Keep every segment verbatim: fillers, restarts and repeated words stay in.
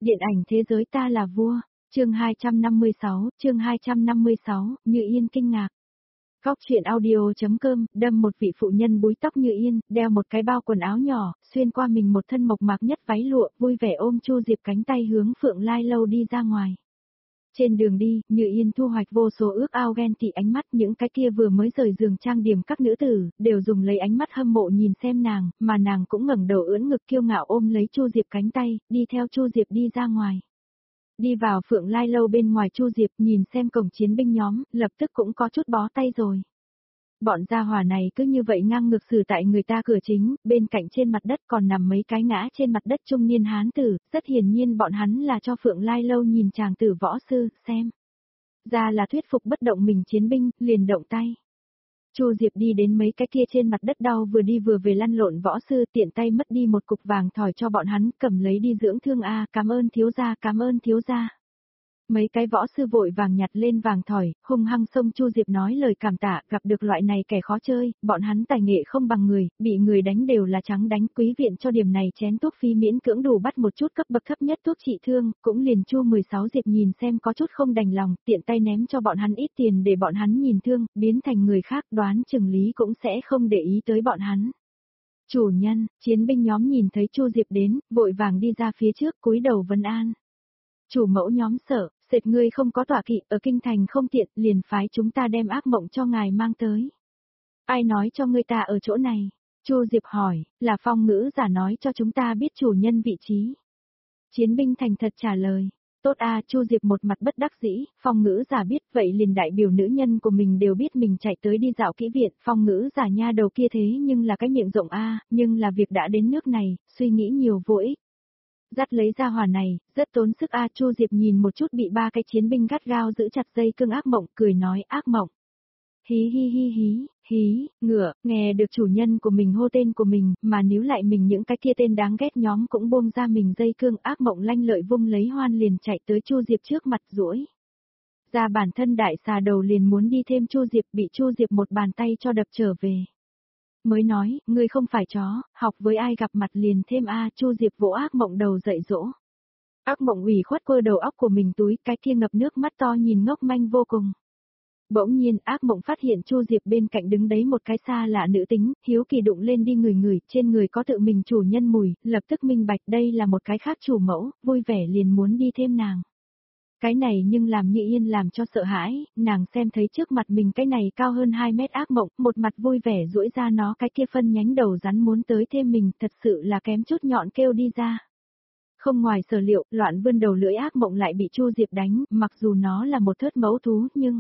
Điện ảnh thế giới ta là vua, chương hai trăm năm mươi sáu, chương hai trăm năm mươi sáu, Như Yên kinh ngạc. Góc truyện audio.com, đâm một vị phụ nhân búi tóc Như Yên, đeo một cái bao quần áo nhỏ, xuyên qua mình một thân mộc mạc nhất váy lụa, vui vẻ ôm Chu Diệp cánh tay hướng Phượng Lai Lâu đi ra ngoài. Trên đường đi, Như Yên thu hoạch vô số ước ao ghen tị ánh mắt, những cái kia vừa mới rời giường trang điểm các nữ tử, đều dùng lấy ánh mắt hâm mộ nhìn xem nàng, mà nàng cũng ngẩng đầu ưỡn ngực kiêu ngạo ôm lấy Chu Diệp cánh tay, đi theo Chu Diệp đi ra ngoài. Đi vào Phượng Lai Lâu bên ngoài, Chu Diệp nhìn xem cổng chiến binh nhóm, lập tức cũng có chút bó tay rồi. Bọn gia hỏa này cứ như vậy ngang ngược xử tại người ta cửa chính, bên cạnh trên mặt đất còn nằm mấy cái ngã trên mặt đất trung niên hán tử, rất hiển nhiên bọn hắn là cho Phượng Lai Lâu nhìn chàng tử võ sư, xem. Ra là thuyết phục bất động mình chiến binh, liền động tay. Chu Diệp đi đến mấy cái kia trên mặt đất đau vừa đi vừa về lăn lộn võ sư, tiện tay mất đi một cục vàng thỏi cho bọn hắn, cầm lấy đi dưỡng thương a, cảm ơn thiếu gia, cảm ơn thiếu gia. Mấy cái võ sư vội vàng nhặt lên vàng thỏi, hung hăng xông Chu Diệp nói lời cảm tạ, gặp được loại này kẻ khó chơi, bọn hắn tài nghệ không bằng người, bị người đánh đều là trắng đánh, quý viện cho điểm này chén thuốc phi miễn cưỡng đủ bắt một chút cấp bậc thấp nhất thuốc trị thương, cũng liền Chu mười sáu Diệp nhìn xem có chút không đành lòng, tiện tay ném cho bọn hắn ít tiền để bọn hắn nhìn thương, biến thành người khác, đoán chừng lý cũng sẽ không để ý tới bọn hắn. Chủ nhân, chiến binh nhóm nhìn thấy Chu Diệp đến, vội vàng đi ra phía trước, cúi đầu vân an. Chủ mẫu nhóm sợ, sệt ngươi không có tọa kỵ, ở kinh thành không tiện, liền phái chúng ta đem ác mộng cho ngài mang tới. Ai nói cho ngươi ta ở chỗ này? Chu Diệp hỏi, là phong ngữ giả nói cho chúng ta biết chủ nhân vị trí. Chiến binh thành thật trả lời, tốt a. Chu Diệp một mặt bất đắc dĩ, phong ngữ giả biết vậy liền đại biểu nữ nhân của mình đều biết mình chạy tới đi dạo kỹ viện, phong ngữ giả nha đầu kia thế nhưng là cái miệng rộng a, nhưng là việc đã đến nước này, suy nghĩ nhiều vô ích. Dắt lấy ra hỏa này, rất tốn sức a. Chu Diệp nhìn một chút bị ba cái chiến binh gắt gao giữ chặt dây cương ác mộng, cười nói ác mộng. Hí hí hí hí, hí, ngựa, nghe được chủ nhân của mình hô tên của mình, mà níu lại mình những cái kia tên đáng ghét nhóm cũng buông ra mình dây cương, ác mộng lanh lợi vung lấy hoan liền chạy tới Chu Diệp trước mặt duỗi ra bản thân đại xà đầu liền muốn đi thêm Chu Diệp, bị Chu Diệp một bàn tay cho đập trở về. Mới nói, ngươi không phải chó, học với ai gặp mặt liền thêm a. Chu Diệp vỗ ác mộng đầu dạy dỗ. Ác mộng ủy khuất quơ đầu óc của mình túi, cái kia ngập nước mắt to nhìn ngốc manh vô cùng. Bỗng nhiên ác mộng phát hiện Chu Diệp bên cạnh đứng đấy một cái xa lạ nữ tính, hiếu kỳ đụng lên đi người người, trên người có tự mình chủ nhân mùi, lập tức minh bạch đây là một cái khác chủ mẫu, vui vẻ liền muốn đi thêm nàng. Cái này nhưng làm Như Yên làm cho sợ hãi, nàng xem thấy trước mặt mình cái này cao hơn hai mét ác mộng, một mặt vui vẻ duỗi ra nó cái kia phân nhánh đầu rắn muốn tới thêm mình, thật sự là kém chút nhọn kêu đi ra. Không ngoài sở liệu, loạn vươn đầu lưỡi ác mộng lại bị Chu Diệp đánh, mặc dù nó là một thớt mẫu thú nhưng...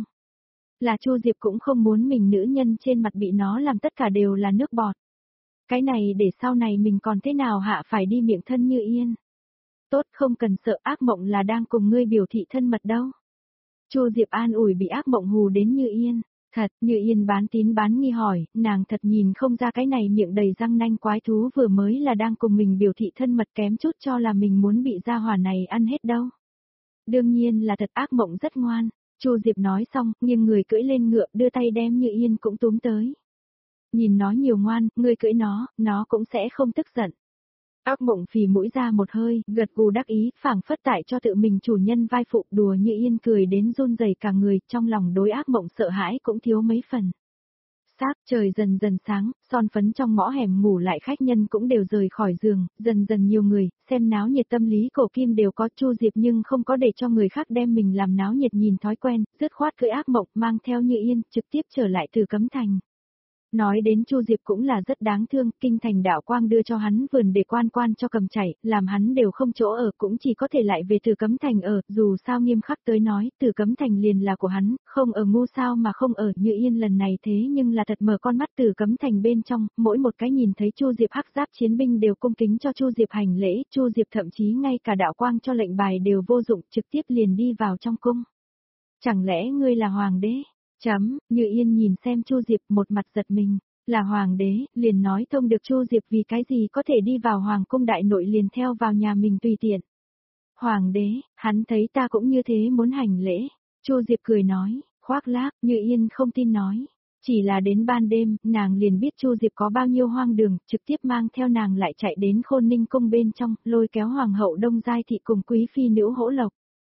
Là Chu Diệp cũng không muốn mình nữ nhân trên mặt bị nó làm tất cả đều là nước bọt. Cái này để sau này mình còn thế nào hạ phải đi miệng thân Như Yên. Tốt, không cần sợ, ác mộng là đang cùng ngươi biểu thị thân mật đâu. Chu Diệp an ủi bị ác mộng hù đến Như Yên. Thật, Như Yên bán tín bán nghi hỏi, nàng thật nhìn không ra cái này miệng đầy răng nanh quái thú vừa mới là đang cùng mình biểu thị thân mật, kém chút cho là mình muốn bị gia hỏa này ăn hết đâu. Đương nhiên là thật, ác mộng rất ngoan. Chu Diệp nói xong, nghiêng người cưỡi lên ngựa, đưa tay đem Như Yên cũng túm tới. Nhìn nó nhiều ngoan, ngươi cưỡi nó, nó cũng sẽ không tức giận. Ác mộng phì mũi ra một hơi, gật gù đắc ý, phảng phất tại cho tự mình chủ nhân vai phụ, đùa Như Yên cười đến run rẩy cả người, trong lòng đối ác mộng sợ hãi cũng thiếu mấy phần. Xác, trời dần dần sáng, son phấn trong ngõ hẻm ngủ lại khách nhân cũng đều rời khỏi giường, dần dần nhiều người, xem náo nhiệt tâm lý cổ kim đều có. Chu Diệp nhưng không có để cho người khác đem mình làm náo nhiệt nhìn thói quen, dứt khoát cưỡi ác mộng mang theo Như Yên, trực tiếp trở lại Từ Cấm Thành. Nói đến Chu Diệp cũng là rất đáng thương, kinh thành đạo quang đưa cho hắn vườn để quan quan cho cầm chảy, làm hắn đều không chỗ ở, cũng chỉ có thể lại về Từ Cấm Thành ở, dù sao nghiêm khắc tới nói, Từ Cấm Thành liền là của hắn, không ở ngu sao mà không ở. Như Yên lần này thế nhưng là thật mở con mắt Từ Cấm Thành bên trong, mỗi một cái nhìn thấy Chu Diệp hắc giáp chiến binh đều cung kính cho Chu Diệp hành lễ, Chu Diệp thậm chí ngay cả đạo quang cho lệnh bài đều vô dụng, trực tiếp liền đi vào trong cung. Chẳng lẽ ngươi là hoàng đế? Chấm, Như Yên nhìn xem Chu Diệp một mặt giật mình, là hoàng đế, liền nói thông được Chu Diệp vì cái gì có thể đi vào hoàng cung đại nội liền theo vào nhà mình tùy tiện. Hoàng đế, hắn thấy ta cũng như thế muốn hành lễ. Chu Diệp cười nói, khoác lác, Như Yên không tin nói. Chỉ là đến ban đêm, nàng liền biết Chu Diệp có bao nhiêu hoang đường, trực tiếp mang theo nàng lại chạy đến Khôn Ninh cung bên trong, lôi kéo hoàng hậu Đông Giai thị cùng quý phi nữ Hỗ Lộc.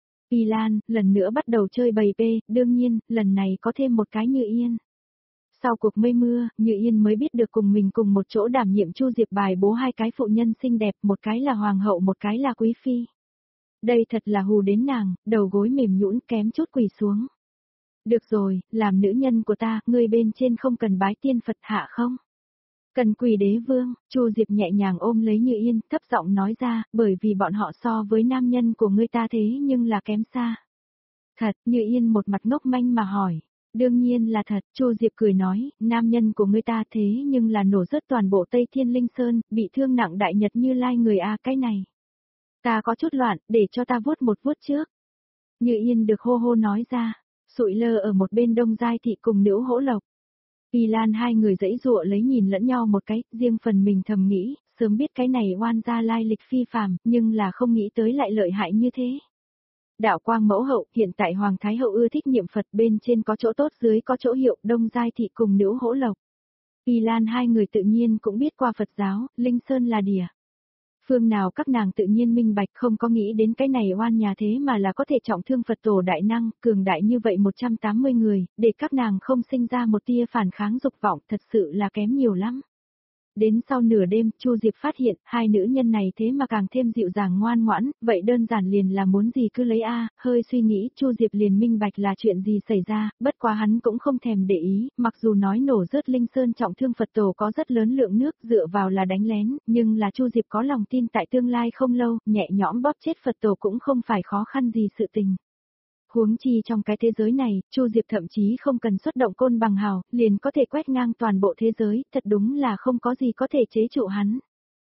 Y Lan, lần nữa bắt đầu chơi bầy bê, đương nhiên, lần này có thêm một cái Như Yên. Sau cuộc mây mưa, Như Yên mới biết được cùng mình cùng một chỗ đảm nhiệm Chu Diệp bài bố hai cái phụ nhân xinh đẹp, một cái là hoàng hậu một cái là quý phi. Đây thật là hù đến nàng, đầu gối mềm nhũn kém chút quỳ xuống. Được rồi, làm nữ nhân của ta, ngươi bên trên không cần bái tiên Phật hạ không? Cần quỳ đế vương, Chu Diệp nhẹ nhàng ôm lấy Như Yên, thấp giọng nói ra, bởi vì bọn họ so với nam nhân của ngươi ta thế nhưng là kém xa. Thật, Như Yên một mặt ngốc manh mà hỏi. Đương nhiên là thật, Chu Diệp cười nói, nam nhân của ngươi ta thế nhưng là nổ rớt toàn bộ Tây Thiên Linh Sơn, bị thương nặng đại nhật Như Lai người a cái này. Ta có chút loạn, để cho ta vuốt một vuốt trước. Như Yên được hô hô nói ra, sụi lơ ở một bên Đông Giai thị cùng nữ Hỗ Lộc. Y Lan hai người dãy dụa lấy nhìn lẫn nhau một cái, riêng phần mình thầm nghĩ, sớm biết cái này oan gia lai lịch phi phàm, nhưng là không nghĩ tới lại lợi hại như thế. Đạo quang mẫu hậu, hiện tại Hoàng Thái hậu ưa thích niệm Phật, bên trên có chỗ tốt dưới có chỗ hiệu, Đông Giai thị cùng nữ Hỗ Lộc. Y Lan hai người tự nhiên cũng biết qua Phật giáo, Linh Sơn là đìa. Phương nào các nàng tự nhiên minh bạch, không có nghĩ đến cái này oan nhà thế mà là có thể trọng thương Phật tổ đại năng, cường đại như vậy một trăm tám mươi người, để các nàng không sinh ra một tia phản kháng dục vọng, thật sự là kém nhiều lắm. Đến sau nửa đêm, Chu Diệp phát hiện, hai nữ nhân này thế mà càng thêm dịu dàng ngoan ngoãn, vậy đơn giản liền là muốn gì cứ lấy a, hơi suy nghĩ, Chu Diệp liền minh bạch là chuyện gì xảy ra, bất quá hắn cũng không thèm để ý, mặc dù nói nổ rớt Linh Sơn trọng thương Phật tổ có rất lớn lượng nước, dựa vào là đánh lén, nhưng là Chu Diệp có lòng tin tại tương lai không lâu, nhẹ nhõm bóp chết Phật tổ cũng không phải khó khăn gì sự tình. Huống chi trong cái thế giới này, Chu Diệp thậm chí không cần xuất động côn bằng hào, liền có thể quét ngang toàn bộ thế giới, thật đúng là không có gì có thể chế trụ hắn.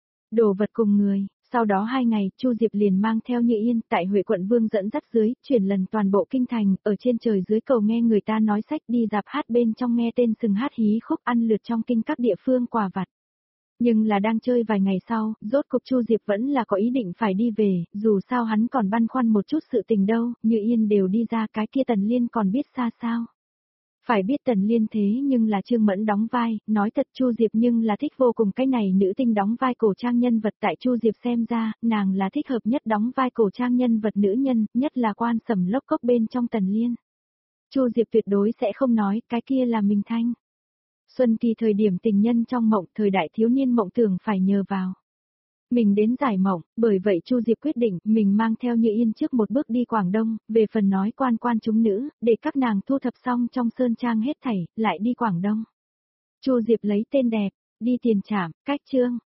Đồ vật cùng người, sau đó hai ngày, Chu Diệp liền mang theo Như Yên, tại Huệ quận Vương dẫn dắt dưới, chuyển lần toàn bộ kinh thành, ở trên trời dưới cầu nghe người ta nói sách, đi dạp hát bên trong nghe tên sừng hát hí khúc, ăn lượt trong kinh các địa phương quà vặt. Nhưng là đang chơi vài ngày sau, rốt cục Chu Diệp vẫn là có ý định phải đi về, dù sao hắn còn băn khoăn một chút sự tình đâu, Như Yên đều đi ra, cái kia Tần Liên còn biết xa sao. Phải biết Tần Liên thế nhưng là Trương Mẫn đóng vai, nói thật Chu Diệp nhưng là thích vô cùng cái này nữ tinh đóng vai cổ trang nhân vật, tại Chu Diệp xem ra, nàng là thích hợp nhất đóng vai cổ trang nhân vật nữ nhân, nhất là quan Sầm Lốc Cốc bên trong Tần Liên. Chu Diệp tuyệt đối sẽ không nói, cái kia là Minh Thanh. Xuân kỳ thời điểm tình nhân trong mộng, thời đại thiếu niên mộng tưởng phải nhờ vào mình đến giải mộng, bởi vậy Chu Diệp quyết định mình mang theo Như Yên trước một bước đi Quảng Đông, về phần nói quan quan chúng nữ, để các nàng thu thập xong trong sơn trang hết thảy, lại đi Quảng Đông. Chu Diệp lấy tên đẹp, đi Tiền Trảm, cách chương.